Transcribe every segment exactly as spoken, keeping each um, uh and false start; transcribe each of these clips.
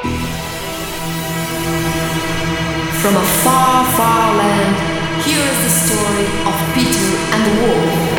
From a far, far land, here is the story of Peter and the Wolf.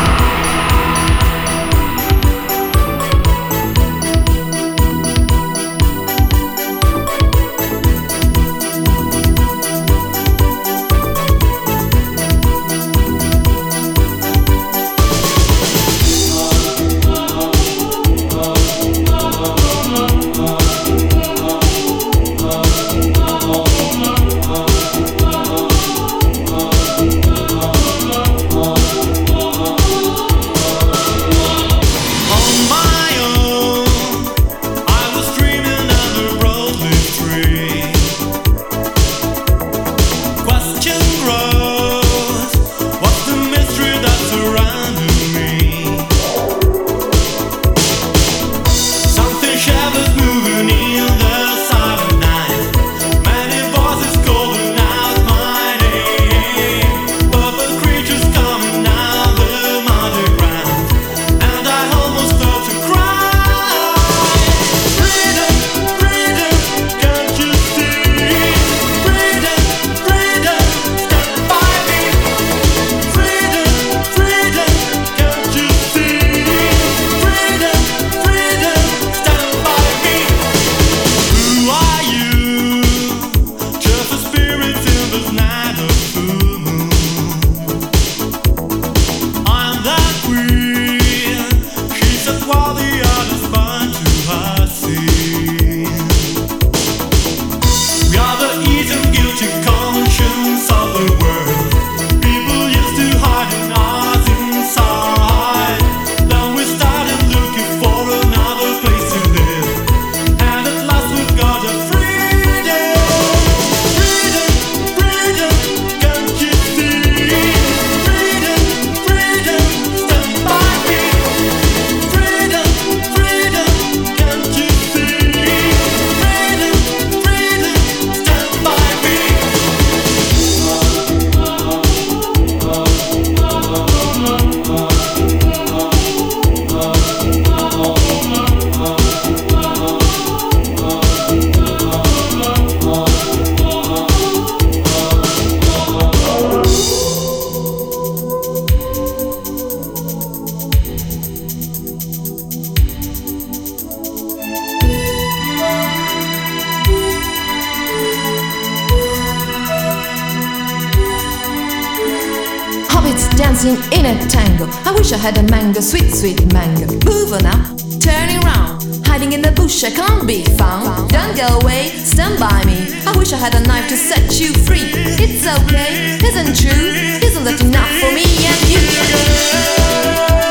Dancing in a tango. I wish I had a mango, sweet, sweet mango. Moving up, turning round, hiding in the bush, I can't be found. Don't go away, stand by me. I wish I had a knife to set you free. It's okay, isn't true? Isn't that enough for me and you?